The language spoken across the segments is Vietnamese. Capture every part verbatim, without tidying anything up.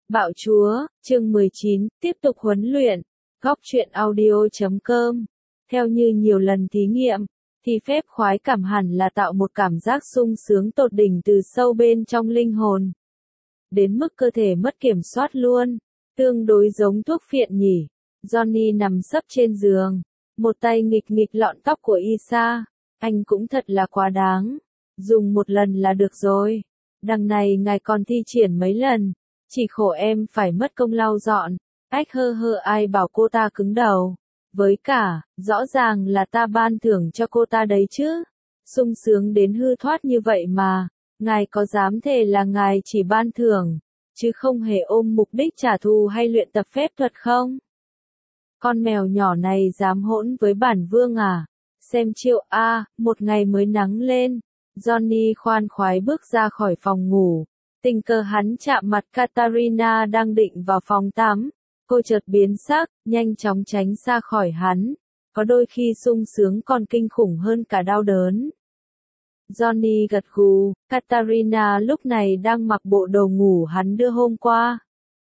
Bạo chúa, chương mười chín, tiếp tục huấn luyện. Góc truyện audio chấm com. Theo như nhiều lần thí nghiệm, thì phép khoái cảm hẳn là tạo một cảm giác sung sướng tột đỉnh từ sâu bên trong linh hồn. Đến mức cơ thể mất kiểm soát luôn. Tương đối giống thuốc phiện nhỉ. Johnny nằm sấp trên giường. Một tay nghịch nghịch lọn tóc của Isa. Anh cũng thật là quá đáng. Dùng một lần là được rồi. Đằng này ngài còn thi triển mấy lần. Chỉ khổ em phải mất công lau dọn. Ách hơ hơ, ai bảo cô ta cứng đầu. Với cả, rõ ràng là ta ban thưởng cho cô ta đấy chứ. Sung sướng đến hư thoát như vậy mà. Ngài có dám thề là ngài chỉ ban thưởng, chứ không hề ôm mục đích trả thù hay luyện tập phép thuật không? Con mèo nhỏ này dám hỗn với bản vương à? Xem chiêu a, một ngày mới nắng lên. Johnny khoan khoái bước ra khỏi phòng ngủ. Tình cờ hắn chạm mặt Katarina đang định vào phòng tắm. Cô chợt biến sắc, nhanh chóng tránh xa khỏi hắn. Có đôi khi sung sướng còn kinh khủng hơn cả đau đớn. Johnny gật gù, Katarina lúc này đang mặc bộ đồ ngủ hắn đưa hôm qua.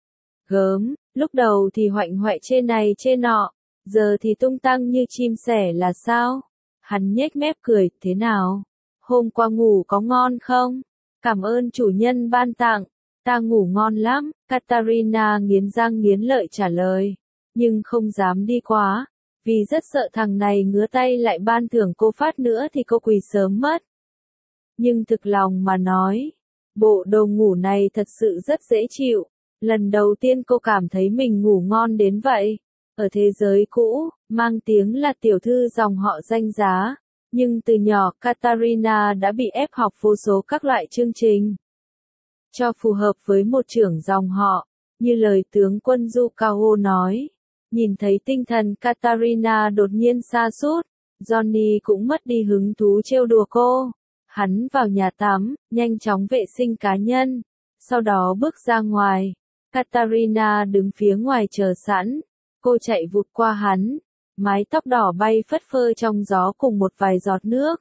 Gớm, lúc đầu thì hoạnh hoẹ trên này trên nọ, giờ thì tung tăng như chim sẻ là sao? Hắn nhếch mép cười, thế nào? Hôm qua ngủ có ngon không? Cảm ơn chủ nhân ban tặng, ta ngủ ngon lắm, Katarina nghiến răng nghiến lợi trả lời, nhưng không dám đi quá, vì rất sợ thằng này ngứa tay lại ban thưởng cô phát nữa thì cô quỳ sớm mất. Nhưng thực lòng mà nói, bộ đồ ngủ này thật sự rất dễ chịu, lần đầu tiên cô cảm thấy mình ngủ ngon đến vậy. Ở thế giới cũ, mang tiếng là tiểu thư dòng họ danh giá. Nhưng từ nhỏ Katarina đã bị ép học vô số các loại chương trình. Cho phù hợp với một trưởng dòng họ, như lời tướng quân Yukao nói. Nhìn thấy tinh thần Katarina đột nhiên sa sút, Johnny cũng mất đi hứng thú trêu đùa cô. Hắn vào nhà tắm, nhanh chóng vệ sinh cá nhân, sau đó bước ra ngoài. Katarina đứng phía ngoài chờ sẵn, cô chạy vụt qua hắn. Mái tóc đỏ bay phất phơ trong gió cùng một vài giọt nước.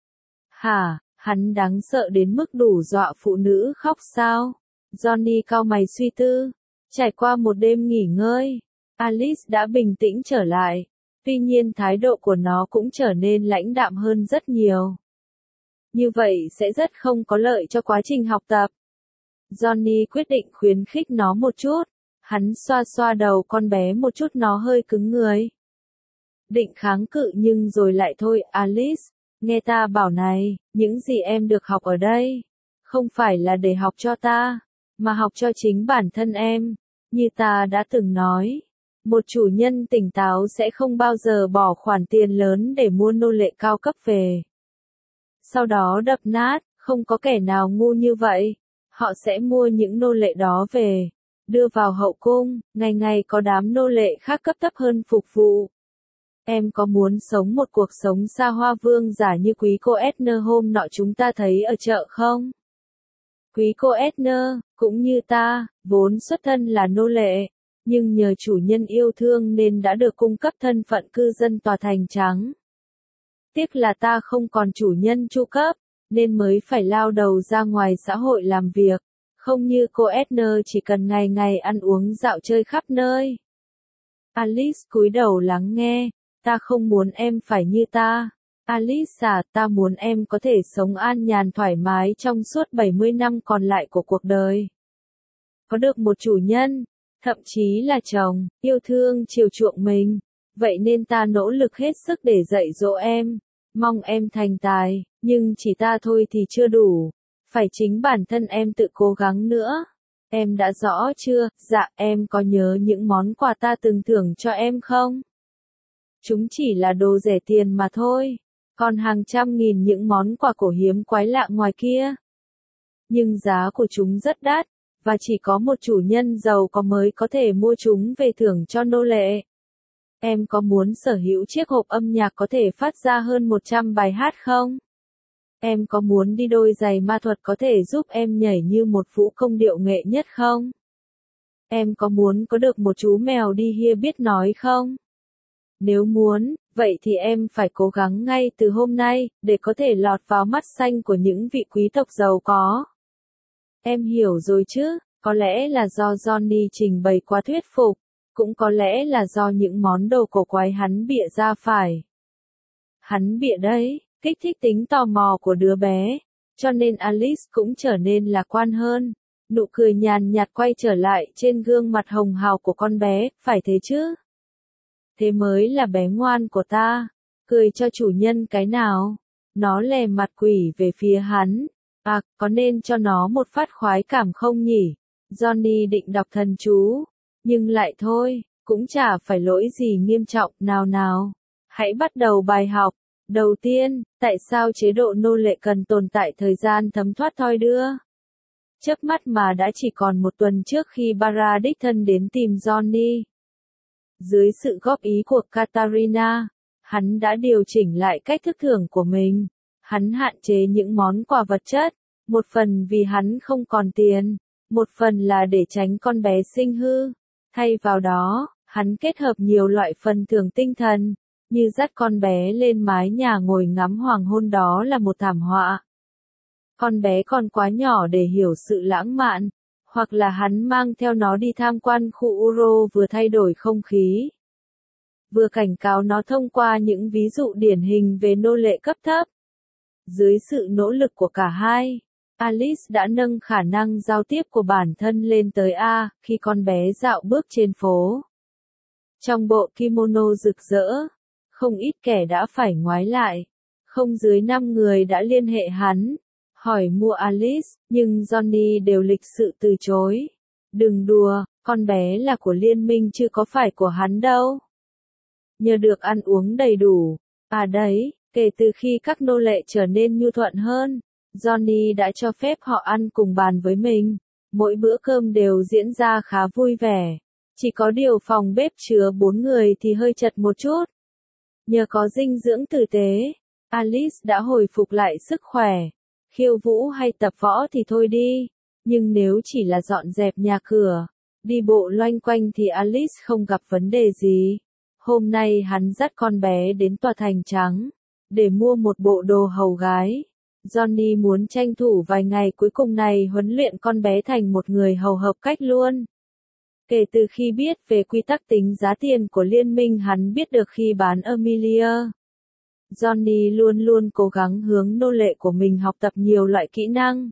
Hả, hắn đáng sợ đến mức đủ dọa phụ nữ khóc sao? Johnny cau mày suy tư. Trải qua một đêm nghỉ ngơi, Alice đã bình tĩnh trở lại. Tuy nhiên thái độ của nó cũng trở nên lãnh đạm hơn rất nhiều. Như vậy sẽ rất không có lợi cho quá trình học tập. Johnny quyết định khuyến khích nó một chút. Hắn xoa xoa đầu con bé một chút, nó hơi cứng người. Định kháng cự nhưng rồi lại thôi. Alice, nghe ta bảo này, những gì em được học ở đây, không phải là để học cho ta, mà học cho chính bản thân em. Như ta đã từng nói, một chủ nhân tỉnh táo sẽ không bao giờ bỏ khoản tiền lớn để mua nô lệ cao cấp về. Sau đó đập nát, không có kẻ nào ngu như vậy. Họ sẽ mua những nô lệ đó về, đưa vào hậu cung, ngày ngày có đám nô lệ khác cấp thấp hơn phục vụ. Em có muốn sống một cuộc sống xa hoa vương giả như quý cô Edna hôm nọ chúng ta thấy ở chợ không? Quý cô Edna, cũng như ta, vốn xuất thân là nô lệ, nhưng nhờ chủ nhân yêu thương nên đã được cung cấp thân phận cư dân tòa thành trắng. Tiếc là ta không còn chủ nhân chu cấp, nên mới phải lao đầu ra ngoài xã hội làm việc, không như cô Edna chỉ cần ngày ngày ăn uống dạo chơi khắp nơi. Alice cúi đầu lắng nghe. Ta không muốn em phải như ta. Alice à, ta muốn em có thể sống an nhàn thoải mái trong suốt bảy mươi năm còn lại của cuộc đời. Có được một chủ nhân, thậm chí là chồng, yêu thương chiều chuộng mình. Vậy nên ta nỗ lực hết sức để dạy dỗ em. Mong em thành tài, nhưng chỉ ta thôi thì chưa đủ. Phải chính bản thân em tự cố gắng nữa. Em đã rõ chưa? Dạ, em có nhớ những món quà ta từng thưởng cho em không? Chúng chỉ là đồ rẻ tiền mà thôi, còn hàng trăm nghìn những món quà cổ hiếm quái lạ ngoài kia. Nhưng giá của chúng rất đắt, và chỉ có một chủ nhân giàu có mới có thể mua chúng về thưởng cho nô lệ. Em có muốn sở hữu chiếc hộp âm nhạc có thể phát ra hơn một trăm bài hát không? Em có muốn đi đôi giày ma thuật có thể giúp em nhảy như một vũ công điệu nghệ nhất không? Em có muốn có được một chú mèo đi hia biết nói không? Nếu muốn, vậy thì em phải cố gắng ngay từ hôm nay, để có thể lọt vào mắt xanh của những vị quý tộc giàu có. Em hiểu rồi chứ, Có lẽ là do Johnny trình bày quá thuyết phục, cũng có lẽ là do những món đồ cổ quái hắn bịa ra phải. Hắn bịa đấy, kích thích tính tò mò của đứa bé, cho nên Alice cũng trở nên lạc quan hơn. Nụ cười nhàn nhạt quay trở lại trên gương mặt hồng hào của con bé, phải thế chứ? Thế mới là bé ngoan của ta, cười cho chủ nhân cái nào. Nó lè mặt quỷ về phía hắn. À, có nên cho nó một phát khoái cảm không nhỉ? Johnny định đọc thần chú, nhưng lại thôi, cũng chả phải lỗi gì nghiêm trọng, nào nào. Hãy bắt đầu bài học. Đầu tiên, tại sao chế độ nô lệ cần tồn tại thời gian thấm thoát thoi đưa? Chớp mắt mà đã chỉ còn một tuần trước khi Bara đích thân đến tìm Johnny. Dưới sự góp ý của Katarina, hắn đã điều chỉnh lại cách thức thưởng của mình. Hắn hạn chế những món quà vật chất, một phần vì hắn không còn tiền, một phần là để tránh con bé sinh hư. Thay vào đó, hắn kết hợp nhiều loại phần thưởng tinh thần, như dắt con bé lên mái nhà ngồi ngắm hoàng hôn, đó là một thảm họa. Con bé còn quá nhỏ để hiểu sự lãng mạn, hoặc là hắn mang theo nó đi tham quan khu Uro vừa thay đổi không khí, vừa cảnh cáo nó thông qua những ví dụ điển hình về nô lệ cấp thấp. Dưới sự nỗ lực của cả hai, Alice đã nâng khả năng giao tiếp của bản thân lên tới A khi con bé dạo bước trên phố. Trong bộ kimono rực rỡ, không ít kẻ đã phải ngoái lại. Không dưới năm người đã liên hệ hắn, hỏi mua Alice, nhưng Johnny đều lịch sự từ chối. Đừng đùa, con bé là của liên minh chứ có phải của hắn đâu. Nhờ được ăn uống đầy đủ. À đấy, kể từ khi các nô lệ trở nên nhu thuận hơn, Johnny đã cho phép họ ăn cùng bàn với mình. Mỗi bữa cơm đều diễn ra khá vui vẻ. Chỉ có điều phòng bếp chứa bốn người thì hơi chật một chút. Nhờ có dinh dưỡng tử tế, Alice đã hồi phục lại sức khỏe. Khiêu vũ hay tập võ thì thôi đi, nhưng nếu chỉ là dọn dẹp nhà cửa, đi bộ loanh quanh thì Alice không gặp vấn đề gì. Hôm nay hắn dắt con bé đến tòa thành trắng, để mua một bộ đồ hầu gái. Johnny muốn tranh thủ vài ngày cuối cùng này huấn luyện con bé thành một người hầu hợp cách luôn. Kể từ khi biết về quy tắc tính giá tiền của liên minh, hắn biết được khi bán Amelia, Johnny luôn luôn cố gắng hướng nô lệ của mình học tập nhiều loại kỹ năng,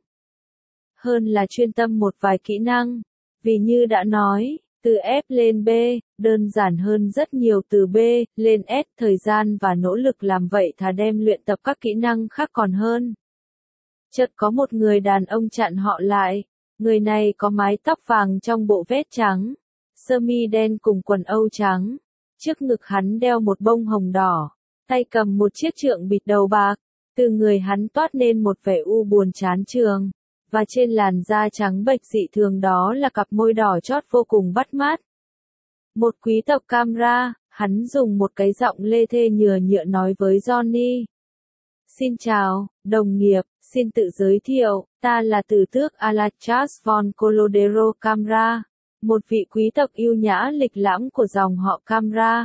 hơn là chuyên tâm một vài kỹ năng. Vì như đã nói, từ F lên B, đơn giản hơn rất nhiều từ B lên S, thời gian và nỗ lực làm vậy thà đem luyện tập các kỹ năng khác còn hơn. Chợt có một người đàn ông chặn họ lại. Người này có mái tóc vàng trong bộ vest trắng, sơ mi đen cùng quần âu trắng. Trước ngực hắn đeo một bông hồng đỏ, tay cầm một chiếc trượng bịt đầu bạc. Từ người hắn toát nên một vẻ u buồn chán chường, và trên làn da trắng bệch dị thường đó là cặp môi đỏ chót vô cùng bắt mắt. Một quý tộc Camra, hắn dùng một cái giọng lê thê nhừa nhựa nói với Johnny. Xin chào, đồng nghiệp, xin tự giới thiệu, ta là tử tước Alachas von Colodero Camra, một vị quý tộc yêu nhã lịch lãm của dòng họ Camra.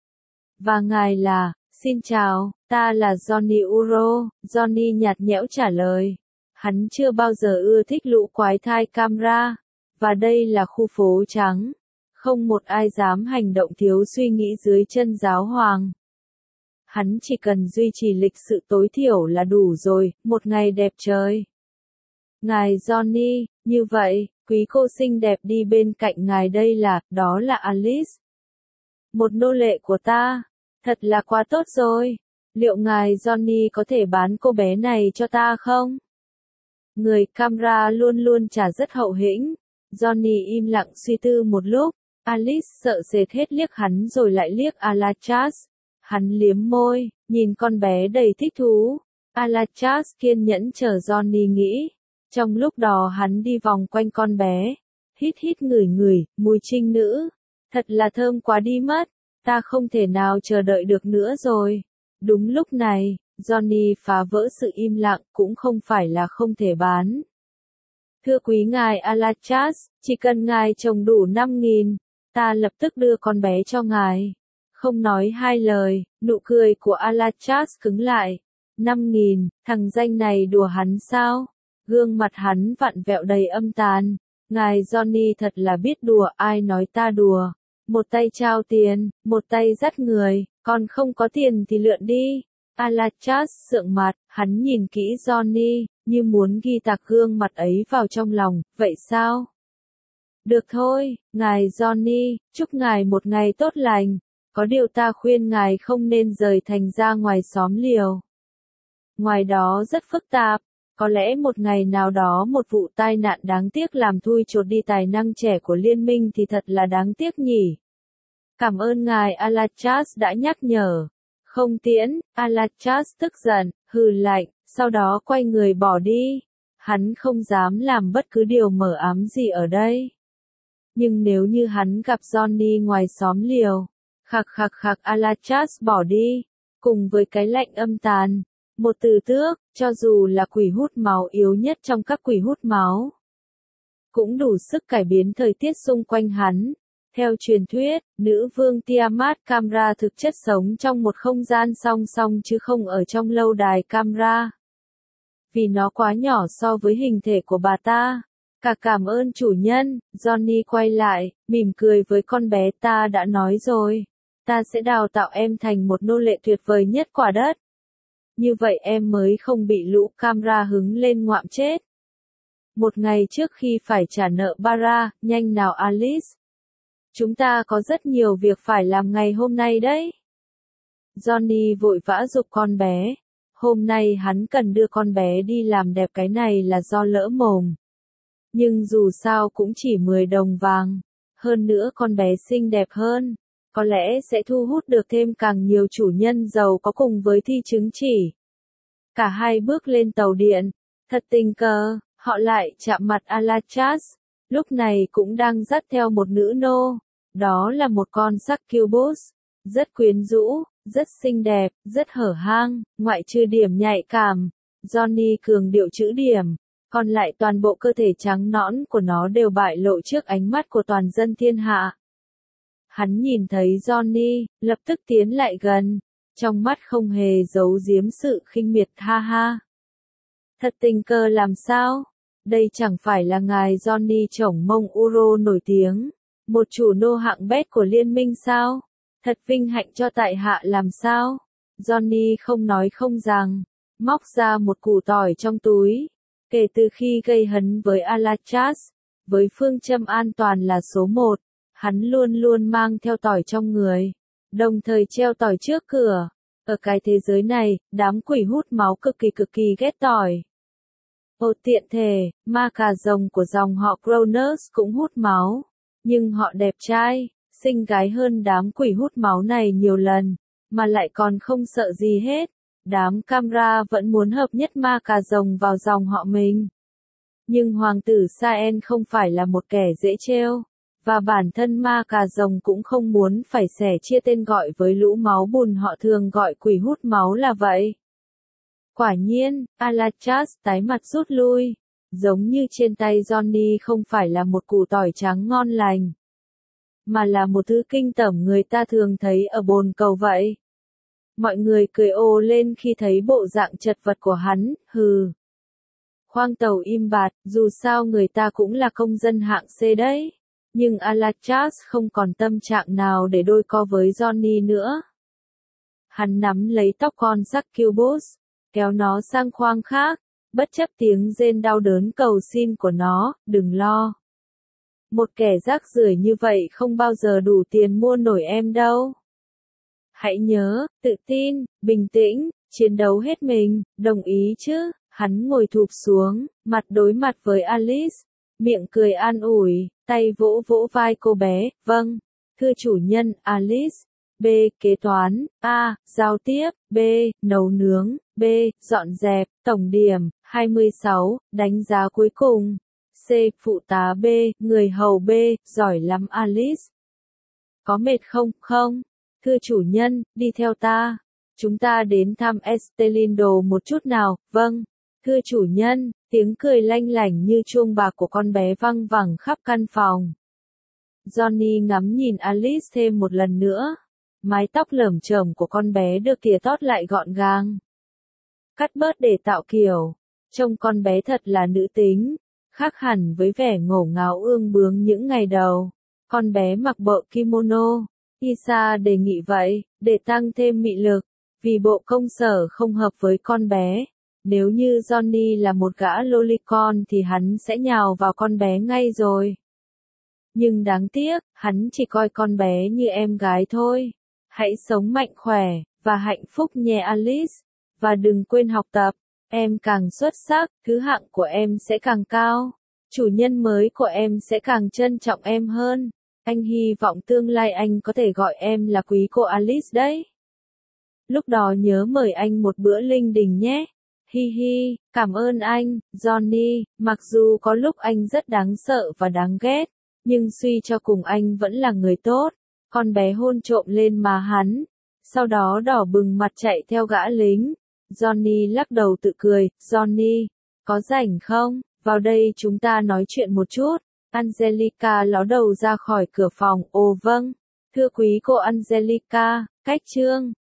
Và ngài là, xin chào, ta là Johnny Uro, Johnny nhạt nhẽo trả lời. Hắn chưa bao giờ ưa thích lũ quái thai Camra, và đây là khu phố trắng. Không một ai dám hành động thiếu suy nghĩ dưới chân giáo hoàng. Hắn chỉ cần duy trì lịch sự tối thiểu là đủ rồi, một ngày đẹp trời. Ngài Johnny, như vậy, quý cô xinh đẹp đi bên cạnh ngài đây là, đó là Alice. Một nô lệ của ta, thật là quá tốt rồi. Liệu ngài Johnny có thể bán cô bé này cho ta không? Người Camra luôn luôn trả rất hậu hĩnh. Johnny im lặng suy tư một lúc. Alice sợ sệt hết liếc hắn rồi lại liếc Alachas. Hắn liếm môi, nhìn con bé đầy thích thú. Alachas kiên nhẫn chờ Johnny nghĩ. Trong lúc đó hắn đi vòng quanh con bé. Hít hít ngửi ngửi, mùi trinh nữ. Thật là thơm quá đi mất. Ta không thể nào chờ đợi được nữa rồi. Đúng lúc này, Johnny phá vỡ sự im lặng, cũng không phải là không thể bán. Thưa quý ngài Alachas, chỉ cần ngài trồng đủ năm nghìn, ta lập tức đưa con bé cho ngài. Không nói hai lời, nụ cười của Alachas cứng lại. Năm nghìn, thằng danh này đùa hắn sao? Gương mặt hắn vặn vẹo đầy âm tàn. Ngài Johnny thật là biết đùa, ai nói ta đùa. Một tay trao tiền, một tay dắt người, còn không có tiền thì lượn đi. Alachas sượng mặt, hắn nhìn kỹ Johnny, như muốn ghi tạc gương mặt ấy vào trong lòng, vậy sao? Được thôi, ngài Johnny, chúc ngài một ngày tốt lành. Có điều ta khuyên ngài không nên rời thành ra ngoài xóm liều. Ngoài đó rất phức tạp, có lẽ một ngày nào đó một vụ tai nạn đáng tiếc làm thui chột đi tài năng trẻ của liên minh thì thật là đáng tiếc nhỉ. Cảm ơn ngài Alachas đã nhắc nhở. Không tiễn, Alachas tức giận, hừ lạnh, sau đó quay người bỏ đi. Hắn không dám làm bất cứ điều mờ ám gì ở đây. Nhưng nếu như hắn gặp Johnny ngoài xóm liều, khạc khạc khạc Alachas bỏ đi, cùng với cái lạnh âm tàn, một từ tước, cho dù là quỷ hút máu yếu nhất trong các quỷ hút máu, cũng đủ sức cải biến thời tiết xung quanh hắn. Theo truyền thuyết, nữ vương Tiamat Kamra thực chất sống trong một không gian song song chứ không ở trong lâu đài Kamra. Vì nó quá nhỏ so với hình thể của bà ta. Cả cảm ơn chủ nhân, Johnny quay lại, mỉm cười với con bé, ta đã nói rồi. Ta sẽ đào tạo em thành một nô lệ tuyệt vời nhất quả đất. Như vậy em mới không bị lũ Kamra hứng lên ngoạm chết. Một ngày trước khi phải trả nợ Bara, nhanh nào Alice. Chúng ta có rất nhiều việc phải làm ngày hôm nay đấy. Johnny vội vã giục con bé. Hôm nay hắn cần đưa con bé đi làm đẹp, cái này là do lỡ mồm. Nhưng dù sao cũng chỉ mười đồng vàng. Hơn nữa con bé xinh đẹp hơn. Có lẽ sẽ thu hút được thêm càng nhiều chủ nhân giàu có cùng với thi chứng chỉ. Cả hai bước lên tàu điện. Thật tình cờ, họ lại chạm mặt Alachas. Lúc này cũng đang dắt theo một nữ nô. Đó là một con succubus. Rất quyến rũ, rất xinh đẹp, rất hở hang, ngoại trừ điểm nhạy cảm. Johnny cường điệu chữ điểm. Còn lại toàn bộ cơ thể trắng nõn của nó đều bại lộ trước ánh mắt của toàn dân thiên hạ. Hắn nhìn thấy Johnny, lập tức tiến lại gần. Trong mắt không hề giấu giếm sự khinh miệt, ha ha. Thật tình cờ làm sao? Đây chẳng phải là ngài Johnny chổng mông Uro nổi tiếng. Một chủ nô hạng bét của liên minh sao? Thật vinh hạnh cho tại hạ làm sao? Johnny không nói không rằng. Móc ra một củ tỏi trong túi. Kể từ khi gây hấn với Alachas, với phương châm an toàn là số một, hắn luôn luôn mang theo tỏi trong người, đồng thời treo tỏi trước cửa. Ở cái thế giới này, đám quỷ hút máu cực kỳ cực kỳ ghét tỏi. Ồ tiện thể, ma cà rồng của dòng họ Cronus cũng hút máu, nhưng họ đẹp trai, xinh gái hơn đám quỷ hút máu này nhiều lần, mà lại còn không sợ gì hết. Đám Kamra vẫn muốn hợp nhất ma cà rồng vào dòng họ mình. Nhưng hoàng tử Saen không phải là một kẻ dễ trêu, và bản thân ma cà rồng cũng không muốn phải sẻ chia tên gọi với lũ máu bùn họ thường gọi quỷ hút máu là vậy. Quả nhiên, Alachas tái mặt rút lui, giống như trên tay Johnny không phải là một củ tỏi trắng ngon lành, mà là một thứ kinh tởm người ta thường thấy ở bồn cầu vậy. Mọi người cười ồ lên khi thấy bộ dạng chật vật của hắn, hừ. Khoang tàu im bặt, dù sao người ta cũng là công dân hạng C đấy. Nhưng Alachas không còn tâm trạng nào để đôi co với Johnny nữa. Hắn nắm lấy tóc con succubus, kéo nó sang khoang khác, bất chấp tiếng rên đau đớn cầu xin của nó, đừng lo. Một kẻ rác rưởi như vậy không bao giờ đủ tiền mua nổi em đâu. Hãy nhớ, tự tin, bình tĩnh, chiến đấu hết mình, đồng ý chứ? Hắn ngồi thụp xuống, mặt đối mặt với Alice, miệng cười an ủi, tay vỗ vỗ vai cô bé, vâng, thưa chủ nhân, Alice. B. Kế toán. A. Giao tiếp. B. Nấu nướng. B. Dọn dẹp. Tổng điểm, hai mươi sáu, đánh giá cuối cùng. C. Phụ tá B. Người hầu B. Giỏi lắm Alice. Có mệt không? Không. Thưa chủ nhân, đi theo ta. Chúng ta đến thăm Estelindo một chút nào, vâng. Thưa chủ nhân, tiếng cười lanh lảnh như chuông bạc của con bé văng vẳng khắp căn phòng. Johnny ngắm nhìn Alice thêm một lần nữa. Mái tóc lởm chởm của con bé được tỉa tót lại gọn gàng. Cắt bớt để tạo kiểu. Trông con bé thật là nữ tính. Khác hẳn với vẻ ngổ ngáo ương bướng những ngày đầu, con bé mặc bộ kimono. Isa đề nghị vậy, để tăng thêm mị lực, vì bộ công sở không hợp với con bé. Nếu như Johnny là một gã lolicon thì hắn sẽ nhào vào con bé ngay rồi. Nhưng đáng tiếc, hắn chỉ coi con bé như em gái thôi. Hãy sống mạnh khỏe, và hạnh phúc nhé Alice. Và đừng quên học tập, em càng xuất sắc, thứ hạng của em sẽ càng cao. Chủ nhân mới của em sẽ càng trân trọng em hơn. Anh hy vọng tương lai anh có thể gọi em là quý cô Alice đấy. Lúc đó nhớ mời anh một bữa linh đình nhé. Hi hi, cảm ơn anh, Johnny, mặc dù có lúc anh rất đáng sợ và đáng ghét, nhưng suy cho cùng anh vẫn là người tốt. Con bé hôn trộm lên má hắn, sau đó đỏ bừng mặt chạy theo gã lính. Johnny lắc đầu tự cười, Johnny, có rảnh không? Vào đây chúng ta nói chuyện một chút. Angelica ló đầu ra khỏi cửa phòng, ồ vâng, thưa quý cô Angelica, cách chương.